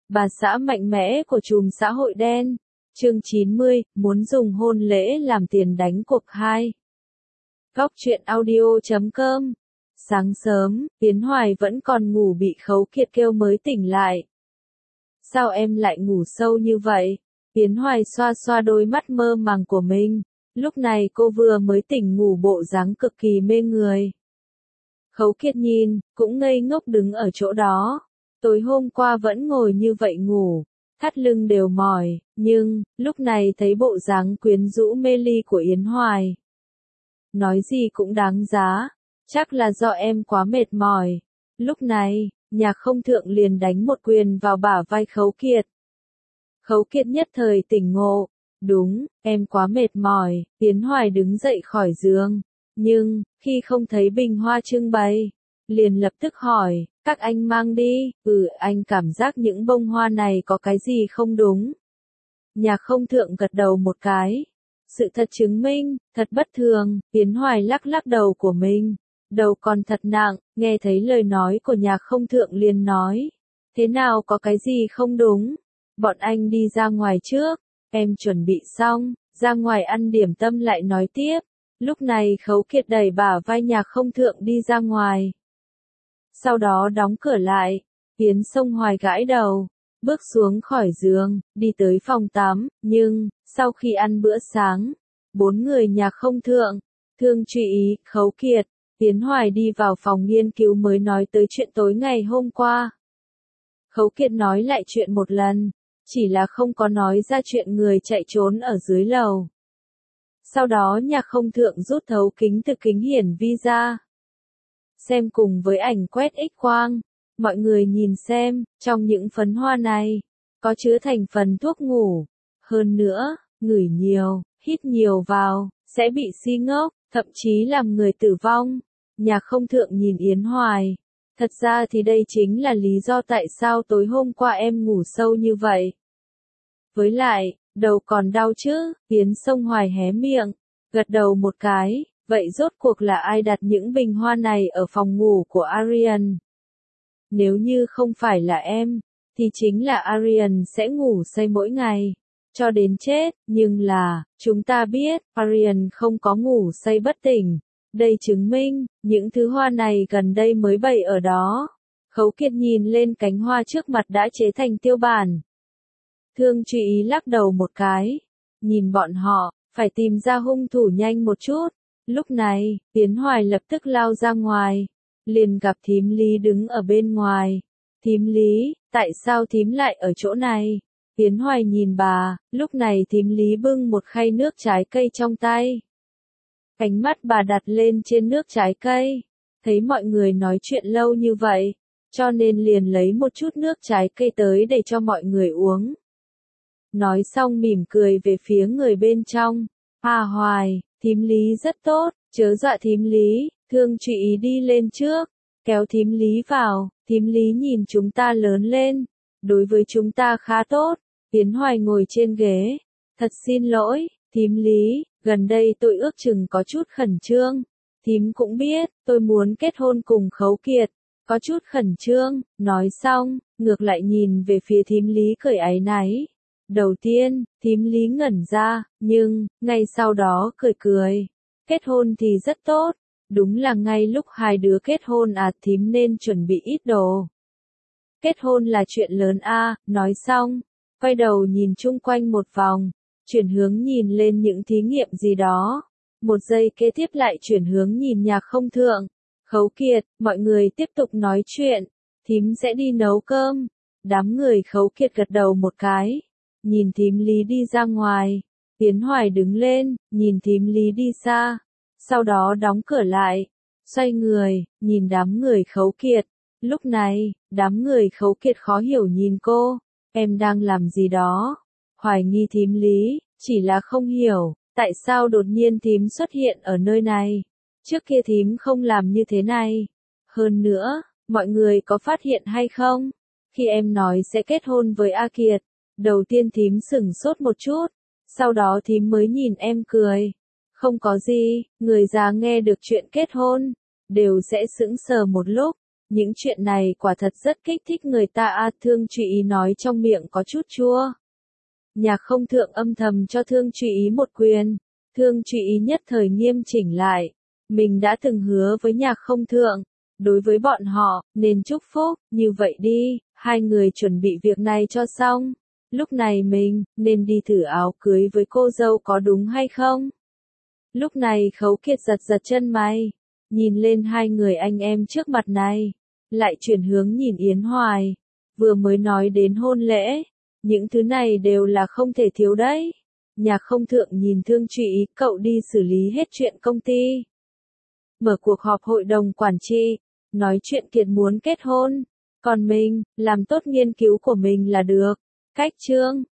Bà xã mạnh mẽ của chùm xã hội đen. Chương 90, muốn dùng hôn lễ làm tiền đánh cuộc 2. Góc truyện audio.com. Sáng sớm, Tiến Hoài vẫn còn ngủ bị Khấu Kiệt kêu mới tỉnh lại. Sao em lại ngủ sâu như vậy? Tiến Hoài xoa xoa đôi mắt mơ màng của mình. Lúc này cô vừa mới tỉnh ngủ bộ dáng cực kỳ mê người. Khấu Kiệt nhìn, cũng ngây ngốc đứng ở chỗ đó. Tối hôm qua vẫn ngồi như vậy ngủ, thắt lưng đều mỏi, nhưng, lúc này thấy bộ dáng quyến rũ mê ly của Yến Hoài. Nói gì cũng đáng giá, chắc là do em quá mệt mỏi. Lúc này, Nhạc Không Thượng liền đánh một quyền vào bả vai Khấu Kiệt. Khấu Kiệt nhất thời tỉnh ngộ, đúng, em quá mệt mỏi, Yến Hoài đứng dậy khỏi giường. Nhưng, khi không thấy bình hoa trưng bày, liền lập tức hỏi, các anh mang đi, anh cảm giác những bông hoa này có cái gì không đúng. Nhạc Không Thượng gật đầu một cái. Sự thật chứng minh, thật bất thường, Yến Hoài lắc lắc đầu của mình. Đầu còn thật nặng, nghe thấy lời nói của Nhạc Không Thượng liền nói. Thế nào có cái gì không đúng? Bọn anh đi ra ngoài trước, em chuẩn bị xong, ra ngoài ăn điểm tâm lại nói tiếp. Lúc này Khấu Kiệt đẩy bả vai Nhạc Không Thượng đi ra ngoài. Sau đó đóng cửa lại, Yến Sông Hoài gãi đầu, bước xuống khỏi giường, đi tới phòng tắm, nhưng, sau khi ăn bữa sáng, 4 người Nhạc Không Thượng, Thương Truy Ý, Khấu Kiệt, Yến Hoài đi vào phòng nghiên cứu mới nói tới chuyện tối ngày hôm qua. Khấu Kiệt nói lại chuyện một lần, chỉ là không có nói ra chuyện người chạy trốn ở dưới lầu. Sau đó Nhạc Không Thượng rút thấu kính từ kính hiển vi ra. Xem cùng với ảnh quét X-quang, mọi người nhìn xem, trong những phấn hoa này, có chứa thành phần thuốc ngủ. Hơn nữa, ngửi nhiều, hít nhiều vào, sẽ bị si ngốc, thậm chí làm người tử vong. Nhạc Không Thượng nhìn Yến Hoài. Thật ra thì đây chính là lý do tại sao tối hôm qua em ngủ sâu như vậy. Với lại, đầu còn đau chứ, Yến Sông Hoài hé miệng, gật đầu một cái. Vậy rốt cuộc là ai đặt những bình hoa này ở phòng ngủ của Arian? Nếu như không phải là em, thì chính là Arian sẽ ngủ say mỗi ngày, cho đến chết, nhưng là, chúng ta biết, Arian không có ngủ say bất tỉnh. Đây chứng minh, những thứ hoa này gần đây mới bày ở đó. Khấu Kiệt nhìn lên cánh hoa trước mặt đã chế thành tiêu bản. Thương Truy Ý lắc đầu một cái, nhìn bọn họ, phải tìm ra hung thủ nhanh một chút. Lúc này, Tiến Hoài lập tức lao ra ngoài, liền gặp thím Lý đứng ở bên ngoài. Thím Lý, tại sao thím lại ở chỗ này? Tiến Hoài nhìn bà, lúc này thím Lý bưng một khay nước trái cây trong tay. Ánh mắt bà đặt lên trên nước trái cây, thấy mọi người nói chuyện lâu như vậy, cho nên liền lấy một chút nước trái cây tới để cho mọi người uống. Nói xong mỉm cười về phía người bên trong. Hoài, thím Lý rất tốt, chớ dọa thím Lý. Thương Truy Ý đi lên trước, kéo thím Lý vào. Thím Lý nhìn chúng ta lớn lên, đối với chúng ta khá tốt. Tiến Hoài ngồi trên ghế. Thật xin lỗi, thím Lý, gần đây tôi ước chừng có chút khẩn trương. Thím cũng biết, tôi muốn kết hôn cùng Khấu Kiệt, có chút khẩn trương. Nói xong, ngược lại nhìn về phía thím Lý cười áy náy. Đầu tiên, thím Lý ngẩn ra, nhưng, ngay sau đó cười cười. Kết hôn thì rất tốt, đúng là ngay lúc hai đứa kết hôn thím nên chuẩn bị ít đồ. Kết hôn là chuyện lớn nói xong, quay đầu nhìn chung quanh một vòng, chuyển hướng nhìn lên những thí nghiệm gì đó. Một giây kế tiếp lại chuyển hướng nhìn Nhạc Không Thượng. Khấu Kiệt, mọi người tiếp tục nói chuyện, thím sẽ đi nấu cơm. Đám người Khấu Kiệt gật đầu một cái. Nhìn thím Lý đi ra ngoài, Tiến Hoài đứng lên, nhìn thím Lý đi xa, sau đó đóng cửa lại, xoay người, nhìn đám người Khấu Kiệt. Lúc này, đám người Khấu Kiệt khó hiểu nhìn cô, em đang làm gì đó? Hoài nghi thím Lý, chỉ là không hiểu, tại sao đột nhiên thím xuất hiện ở nơi này? Trước kia thím không làm như thế này. Hơn nữa, mọi người có phát hiện hay không? Khi em nói sẽ kết hôn với A Kiệt, đầu tiên thím sửng sốt một chút, sau đó thím mới nhìn em cười. Không có gì, người già nghe được chuyện kết hôn, đều sẽ sững sờ một lúc, Những chuyện này quả thật rất kích thích người ta a, Thương Trụy Ý nói trong miệng có chút chua. Nhạc Không Thượng âm thầm cho Thương Trụy Ý một quyền. Thương Trụy Ý nhất thời nghiêm chỉnh lại. Mình đã từng hứa với Nhạc Không Thượng. Đối với bọn họ, nên chúc phúc, như vậy đi, hai người chuẩn bị việc này cho xong. Lúc này mình, nên đi thử áo cưới với cô dâu có đúng hay không? Lúc này Khấu Kiệt giật giật chân mày, nhìn lên hai người anh em trước mặt này, lại chuyển hướng nhìn Yến Hoài. Vừa mới nói đến hôn lễ, những thứ này đều là không thể thiếu đấy. Nhạc Không Thượng nhìn Thương Trụy Ý, cậu đi xử lý hết chuyện công ty. Mở cuộc họp hội đồng quản trị, nói chuyện Kiệt muốn kết hôn, còn mình, làm tốt nghiên cứu của mình là được. Cách chương